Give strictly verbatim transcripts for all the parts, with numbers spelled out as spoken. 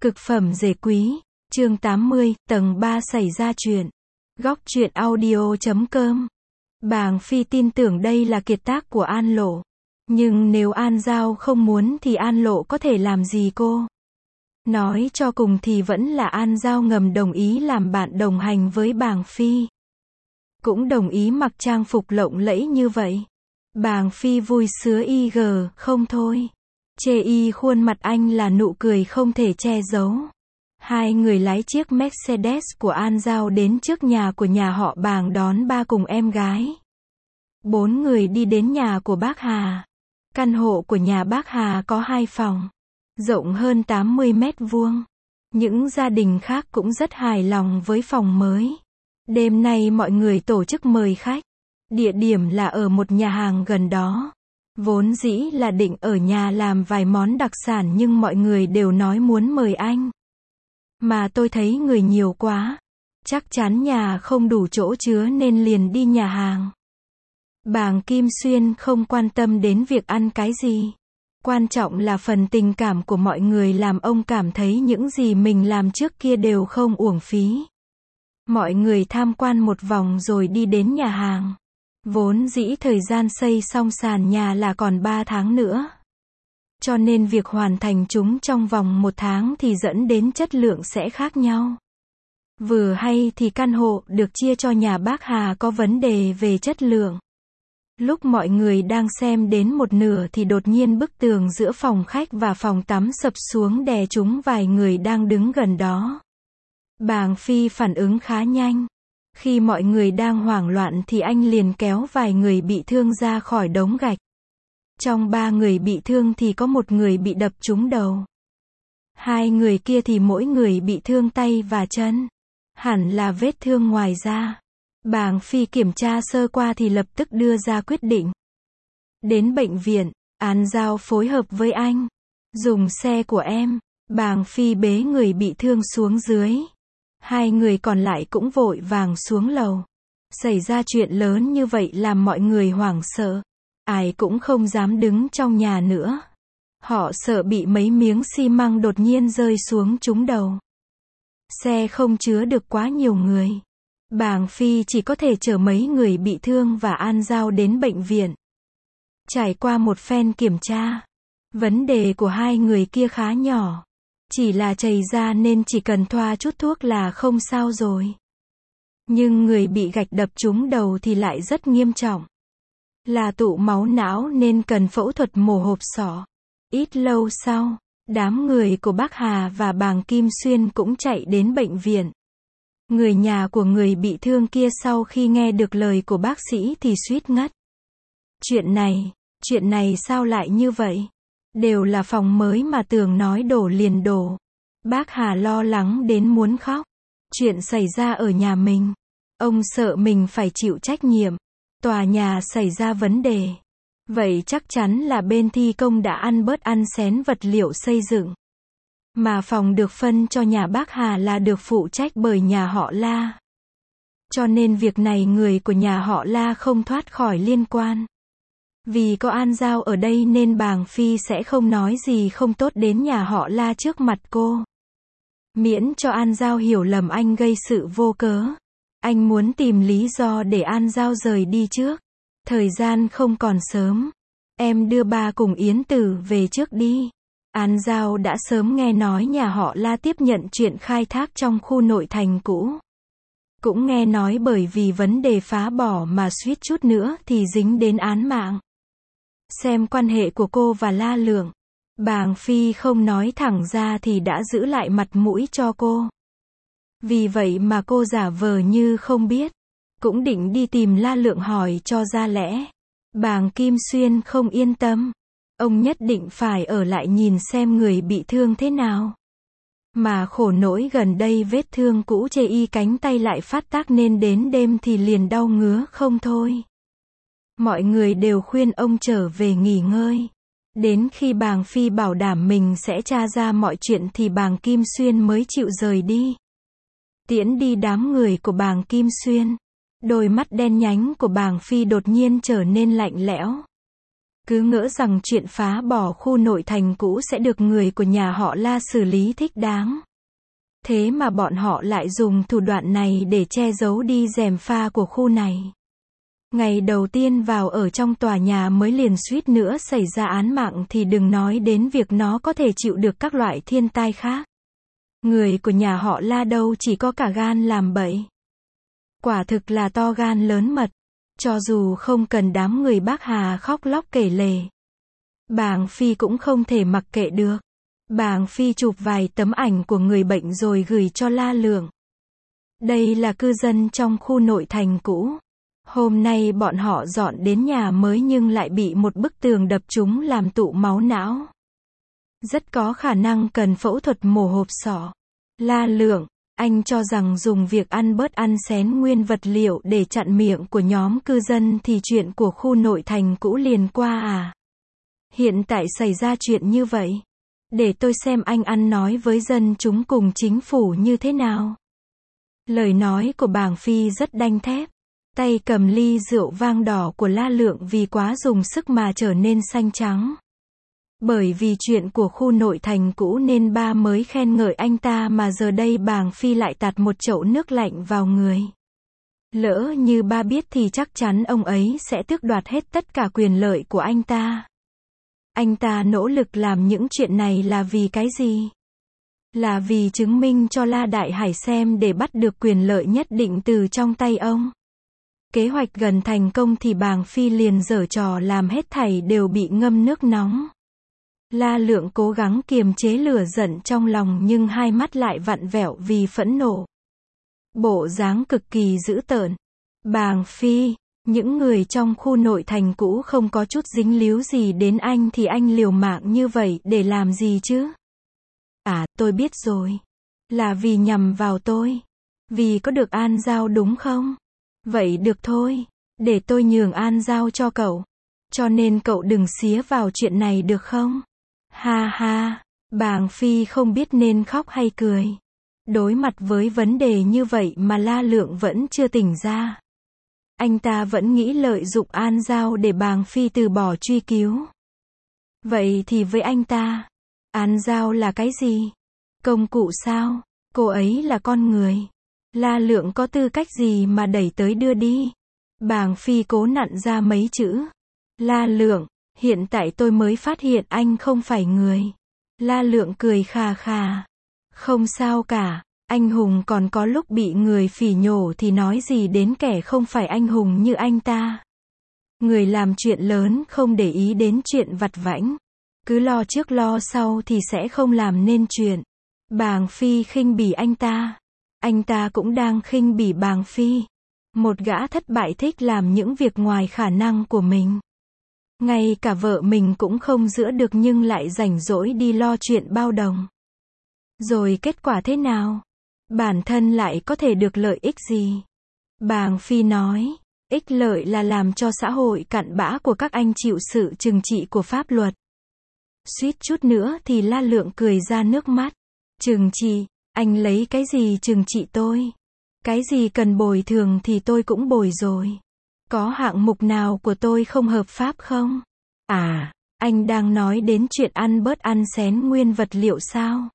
Cực phẩm rể quý, chương tám mươi, tầng ba xảy ra chuyện. Góc truyện audio chấm com. Bàng Phi tin tưởng đây là kiệt tác của An Lộ. Nhưng nếu An Giao không muốn thì An Lộ có thể làm gì cô? Nói cho cùng thì vẫn là An Giao ngầm đồng ý làm bạn đồng hành với Bàng Phi. Cũng đồng ý mặc trang phục lộng lẫy như vậy. Bàng Phi vui sướng y gờ, không thôi. Chê y khuôn mặt anh là nụ cười không thể che giấu. Hai người lái chiếc Mercedes của An Giao đến trước nhà của nhà họ Bàng đón ba cùng em gái. Bốn người đi đến nhà của bác Hà. Căn hộ của nhà bác Hà có hai phòng, rộng hơn tám mươi mét vuông. Những gia đình khác cũng rất hài lòng với phòng mới. Đêm nay mọi người tổ chức mời khách. Địa điểm là ở một nhà hàng gần đó. Vốn dĩ là định ở nhà làm vài món đặc sản nhưng mọi người đều nói muốn mời anh. Mà tôi thấy người nhiều quá. Chắc chắn nhà không đủ chỗ chứa nên liền đi nhà hàng. Bàng Kim Xuyên không quan tâm đến việc ăn cái gì. Quan trọng là phần tình cảm của mọi người làm ông cảm thấy những gì mình làm trước kia đều không uổng phí. Mọi người tham quan một vòng rồi đi đến nhà hàng. Vốn dĩ thời gian xây xong sàn nhà là còn ba tháng nữa. Cho nên việc hoàn thành chúng trong vòng một tháng thì dẫn đến chất lượng sẽ khác nhau. Vừa hay thì căn hộ được chia cho nhà bác Hà có vấn đề về chất lượng. Lúc mọi người đang xem đến một nửa thì đột nhiên bức tường giữa phòng khách và phòng tắm sập xuống đè trúng vài người đang đứng gần đó. Bàng Phi phản ứng khá nhanh. Khi mọi người đang hoảng loạn thì anh liền kéo vài người bị thương ra khỏi đống gạch. Trong ba người bị thương thì có một người bị đập trúng đầu. Hai người kia thì mỗi người bị thương tay và chân. Hẳn là vết thương ngoài da. Bàng Phi kiểm tra sơ qua thì lập tức đưa ra quyết định. Đến bệnh viện, An Giao phối hợp với anh. Dùng xe của em, Bàng Phi bế người bị thương xuống dưới. Hai người còn lại cũng vội vàng xuống lầu. Xảy ra chuyện lớn như vậy làm mọi người hoảng sợ. Ai cũng không dám đứng trong nhà nữa. Họ sợ bị mấy miếng xi măng đột nhiên rơi xuống trúng đầu. Xe không chứa được quá nhiều người. Bàng Phi chỉ có thể chở mấy người bị thương và An Giao đến bệnh viện. Trải qua một phen kiểm tra, vấn đề của hai người kia khá nhỏ. Chỉ là chảy ra nên chỉ cần thoa chút thuốc là không sao rồi. Nhưng người bị gạch đập trúng đầu thì lại rất nghiêm trọng. Là tụ máu não nên cần phẫu thuật mổ hộp sọ. Ít lâu sau, đám người của bác Hà và Bàng Kim Xuyên cũng chạy đến bệnh viện. Người nhà của người bị thương kia sau khi nghe được lời của bác sĩ thì suýt ngất. Chuyện này, chuyện này sao lại như vậy? Đều là phòng mới mà tưởng nói đổ liền đổ. Bác Hà lo lắng đến muốn khóc. Chuyện xảy ra ở nhà mình. Ông sợ mình phải chịu trách nhiệm. Tòa nhà xảy ra vấn đề. Vậy chắc chắn là bên thi công đã ăn bớt ăn xén vật liệu xây dựng. Mà phòng được phân cho nhà bác Hà là được phụ trách bởi nhà họ La. Cho nên việc này người của nhà họ La không thoát khỏi liên quan. Vì có An Giao ở đây nên Bàng Phi sẽ không nói gì không tốt đến nhà họ La trước mặt cô. Miễn cho An Giao hiểu lầm anh gây sự vô cớ. Anh muốn tìm lý do để An Giao rời đi trước. Thời gian không còn sớm. Em đưa ba cùng Yến Tử về trước đi. An Giao đã sớm nghe nói nhà họ La tiếp nhận chuyện khai thác trong khu nội thành cũ. Cũng nghe nói bởi vì vấn đề phá bỏ mà suýt chút nữa thì dính đến án mạng. Xem quan hệ của cô và La Lượng, Bàng Phi không nói thẳng ra thì đã giữ lại mặt mũi cho cô. Vì vậy mà cô giả vờ như không biết. Cũng định đi tìm La Lượng hỏi cho ra lẽ. Bàng Kim Xuyên không yên tâm. Ông nhất định phải ở lại nhìn xem người bị thương thế nào. Mà khổ nỗi gần đây vết thương cũ chê y cánh tay lại phát tác nên đến đêm thì liền đau ngứa không thôi. Mọi người đều khuyên ông trở về nghỉ ngơi. Đến khi Bàng Phi bảo đảm mình sẽ tra ra mọi chuyện thì Bàng Kim Xuyên mới chịu rời đi. Tiễn đi đám người của Bàng Kim Xuyên. Đôi mắt đen nhánh của Bàng Phi đột nhiên trở nên lạnh lẽo. Cứ ngỡ rằng chuyện phá bỏ khu nội thành cũ sẽ được người của nhà họ La xử lý thích đáng. Thế mà bọn họ lại dùng thủ đoạn này để che giấu đi gièm pha của khu này. Ngày đầu tiên vào ở trong tòa nhà mới liền suýt nữa xảy ra án mạng thì đừng nói đến việc nó có thể chịu được các loại thiên tai khác. Người của nhà họ La đâu chỉ có cả gan làm bậy. Quả thực là to gan lớn mật. Cho dù không cần đám người Bác Hà khóc lóc kể lể, Bàng Phi cũng không thể mặc kệ được. Bàng Phi chụp vài tấm ảnh của người bệnh rồi gửi cho La Lượng. Đây là cư dân trong khu nội thành cũ. Hôm nay bọn họ dọn đến nhà mới nhưng lại bị một bức tường đập trúng làm tụ máu não. Rất có khả năng cần phẫu thuật mổ hộp sọ. La Lượng, anh cho rằng dùng việc ăn bớt ăn xén nguyên vật liệu để chặn miệng của nhóm cư dân thì chuyện của khu nội thành cũ liền qua à? Hiện tại xảy ra chuyện như vậy. Để tôi xem anh ăn nói với dân chúng cùng chính phủ như thế nào. Lời nói của Bàng Phi rất đanh thép. Tay cầm ly rượu vang đỏ của La Lượng vì quá dùng sức mà trở nên xanh trắng. Bởi vì chuyện của khu nội thành cũ nên ba mới khen ngợi anh ta mà giờ đây Bàng Phi lại tạt một chậu nước lạnh vào người. Lỡ như ba biết thì chắc chắn ông ấy sẽ tước đoạt hết tất cả quyền lợi của anh ta. Anh ta nỗ lực làm những chuyện này là vì cái gì? Là vì chứng minh cho La Đại Hải xem để bắt được quyền lợi nhất định từ trong tay ông. Kế hoạch gần thành công thì Bàng Phi liền giở trò làm hết thảy đều bị ngâm nước nóng. La Lượng cố gắng kiềm chế lửa giận trong lòng nhưng hai mắt lại vặn vẹo vì phẫn nộ. Bộ dáng cực kỳ dữ tợn. Bàng Phi, những người trong khu nội thành cũ không có chút dính líu gì đến anh thì anh liều mạng như vậy để làm gì chứ? À, tôi biết rồi. Là vì nhằm vào tôi. Vì có được An Giao đúng không? Vậy được thôi. Để tôi nhường An Giao cho cậu. Cho nên cậu đừng xía vào chuyện này được không? Ha ha, Bàng Phi không biết nên khóc hay cười. Đối mặt với vấn đề như vậy mà La Lượng vẫn chưa tỉnh ra. Anh ta vẫn nghĩ lợi dụng An Giao để Bàng Phi từ bỏ truy cứu. Vậy thì với anh ta, An Giao là cái gì? Công cụ sao? Cô ấy là con người. La Lượng có tư cách gì mà đẩy tới đưa đi? Bàng Phi cố nặn ra mấy chữ. La Lượng, hiện tại tôi mới phát hiện anh không phải người. La Lượng cười khà khà. Không sao cả, anh hùng còn có lúc bị người phỉ nhổ thì nói gì đến kẻ không phải anh hùng như anh ta. Người làm chuyện lớn không để ý đến chuyện vặt vãnh. Cứ lo trước lo sau thì sẽ không làm nên chuyện. Bàng Phi khinh bỉ anh ta. Anh ta cũng đang khinh bỉ Bàng Phi. Một gã thất bại thích làm những việc ngoài khả năng của mình. Ngay cả vợ mình cũng không giữ được nhưng lại rảnh rỗi đi lo chuyện bao đồng. Rồi kết quả thế nào? Bản thân lại có thể được lợi ích gì? Bàng Phi nói, ích lợi là làm cho xã hội cặn bã của các anh chịu sự trừng trị của pháp luật. Suýt chút nữa thì La Lượng cười ra nước mắt. Trừng trị? Anh lấy cái gì trừng trị tôi? Cái gì cần bồi thường thì tôi cũng bồi rồi. Có hạng mục nào của tôi không hợp pháp không? À, anh đang nói đến chuyện ăn bớt ăn xén nguyên vật liệu sao?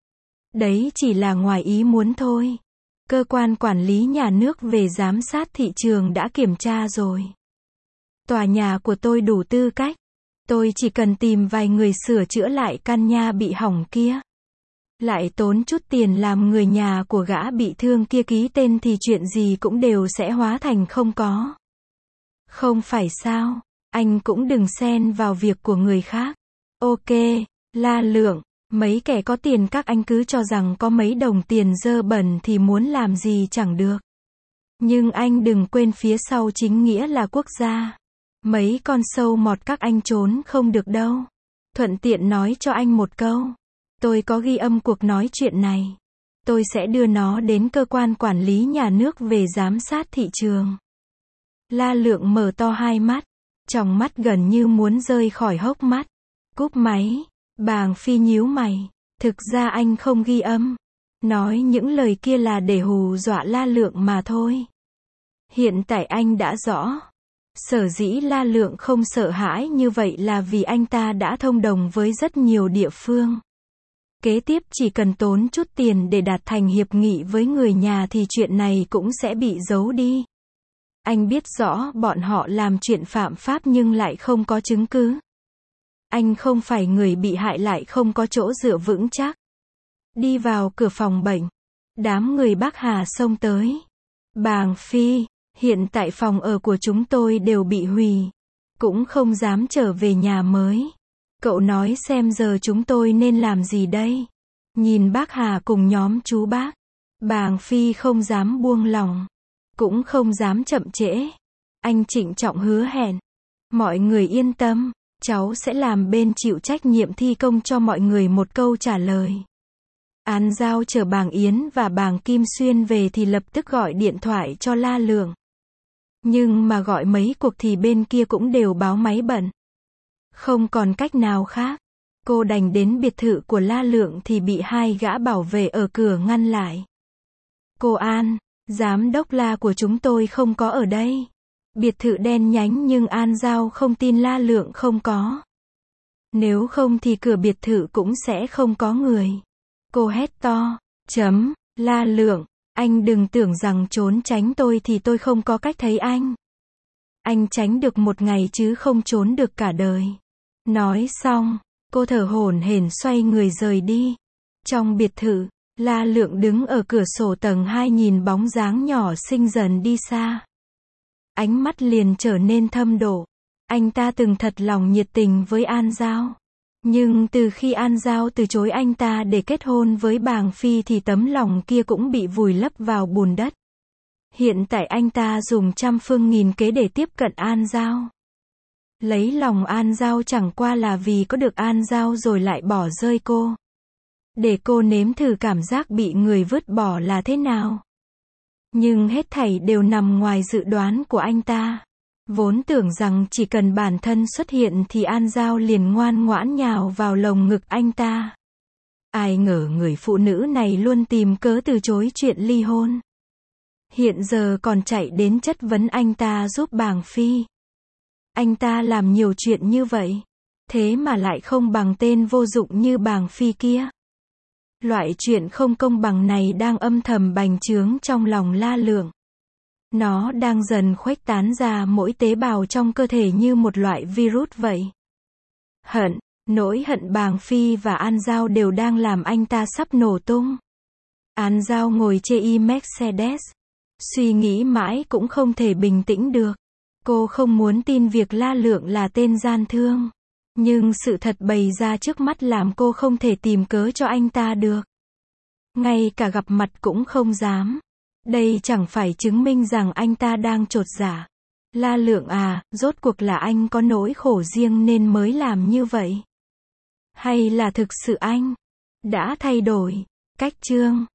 Đấy chỉ là ngoài ý muốn thôi. Cơ quan quản lý nhà nước về giám sát thị trường đã kiểm tra rồi. Tòa nhà của tôi đủ tư cách. Tôi chỉ cần tìm vài người sửa chữa lại căn nhà bị hỏng kia. Lại tốn chút tiền làm người nhà của gã bị thương kia ký tên thì chuyện gì cũng đều sẽ hóa thành không có. Không phải sao? Anh cũng đừng xen vào việc của người khác. Ok, La Lượng, mấy kẻ có tiền các anh cứ cho rằng có mấy đồng tiền dơ bẩn thì muốn làm gì chẳng được. Nhưng anh đừng quên phía sau chính nghĩa là quốc gia. Mấy con sâu mọt các anh trốn không được đâu. Thuận tiện nói cho anh một câu. Tôi có ghi âm cuộc nói chuyện này. Tôi sẽ đưa nó đến cơ quan quản lý nhà nước về giám sát thị trường. La Lượng mở to hai mắt. Tròng mắt gần như muốn rơi khỏi hốc mắt. Cúp máy. Bàng Phi nhíu mày. Thực ra anh không ghi âm. Nói những lời kia là để hù dọa La Lượng mà thôi. Hiện tại anh đã rõ. Sở dĩ La Lượng không sợ hãi như vậy là vì anh ta đã thông đồng với rất nhiều địa phương. Kế tiếp chỉ cần tốn chút tiền để đạt thành hiệp nghị với người nhà thì chuyện này cũng sẽ bị giấu đi. Anh biết rõ bọn họ làm chuyện phạm pháp nhưng lại không có chứng cứ. Anh không phải người bị hại lại không có chỗ dựa vững chắc. Đi vào cửa phòng bệnh. Đám người Bắc Hà xông tới. Bàng Phi, hiện tại phòng ở của chúng tôi đều bị hủy. Cũng không dám trở về nhà mới. Cậu nói xem giờ chúng tôi nên làm gì đây? Nhìn bác Hà cùng nhóm chú bác. Bàng Phi không dám buông lỏng. Cũng không dám chậm trễ. Anh trịnh trọng hứa hẹn. Mọi người yên tâm. Cháu sẽ làm bên chịu trách nhiệm thi công cho mọi người một câu trả lời. An Giao chờ Bàng Yến và Bàng Kim Xuyên về thì lập tức gọi điện thoại cho La Lượng. Nhưng mà gọi mấy cuộc thì bên kia cũng đều báo máy bận. Không còn cách nào khác. Cô đành đến biệt thự của La Lượng thì bị hai gã bảo vệ ở cửa ngăn lại. Cô An, giám đốc La của chúng tôi không có ở đây. Biệt thự đen nhánh nhưng An Giao không tin La Lượng không có. Nếu không thì cửa biệt thự cũng sẽ không có người. Cô hét to. Chấm, La Lượng, anh đừng tưởng rằng trốn tránh tôi thì tôi không có cách thấy anh. Anh tránh được một ngày chứ không trốn được cả đời. Nói xong, cô thở hổn hển xoay người rời đi. Trong biệt thự, La Lượng đứng ở cửa sổ tầng hai nhìn bóng dáng nhỏ xinh dần đi xa. Ánh mắt liền trở nên thâm đổ. Anh ta từng thật lòng nhiệt tình với An Giao. Nhưng từ khi An Giao từ chối anh ta để kết hôn với Bàng Phi thì tấm lòng kia cũng bị vùi lấp vào bùn đất. Hiện tại anh ta dùng trăm phương nghìn kế để tiếp cận An Giao. Lấy lòng An Giao chẳng qua là vì có được An Giao rồi lại bỏ rơi cô. Để cô nếm thử cảm giác bị người vứt bỏ là thế nào. Nhưng hết thảy đều nằm ngoài dự đoán của anh ta. Vốn tưởng rằng chỉ cần bản thân xuất hiện thì An Giao liền ngoan ngoãn nhào vào lồng ngực anh ta. Ai ngờ người phụ nữ này luôn tìm cớ từ chối chuyện ly hôn. Hiện giờ còn chạy đến chất vấn anh ta giúp Bàng Phi. Anh ta làm nhiều chuyện như vậy. Thế mà lại không bằng tên vô dụng như Bàng Phi kia. Loại chuyện không công bằng này đang âm thầm bành trướng trong lòng La Lượng. Nó đang dần khuếch tán ra mỗi tế bào trong cơ thể như một loại virus vậy. Hận, nỗi hận Bàng Phi và An Giao đều đang làm anh ta sắp nổ tung. An Giao ngồi chê y Mercedes. Suy nghĩ mãi cũng không thể bình tĩnh được. Cô không muốn tin việc La Lượng là tên gian thương. Nhưng sự thật bày ra trước mắt làm cô không thể tìm cớ cho anh ta được. Ngay cả gặp mặt cũng không dám. Đây chẳng phải chứng minh rằng anh ta đang chột dạ. La Lượng à, rốt cuộc là anh có nỗi khổ riêng nên mới làm như vậy? Hay là thực sự anh đã thay đổi cách chương?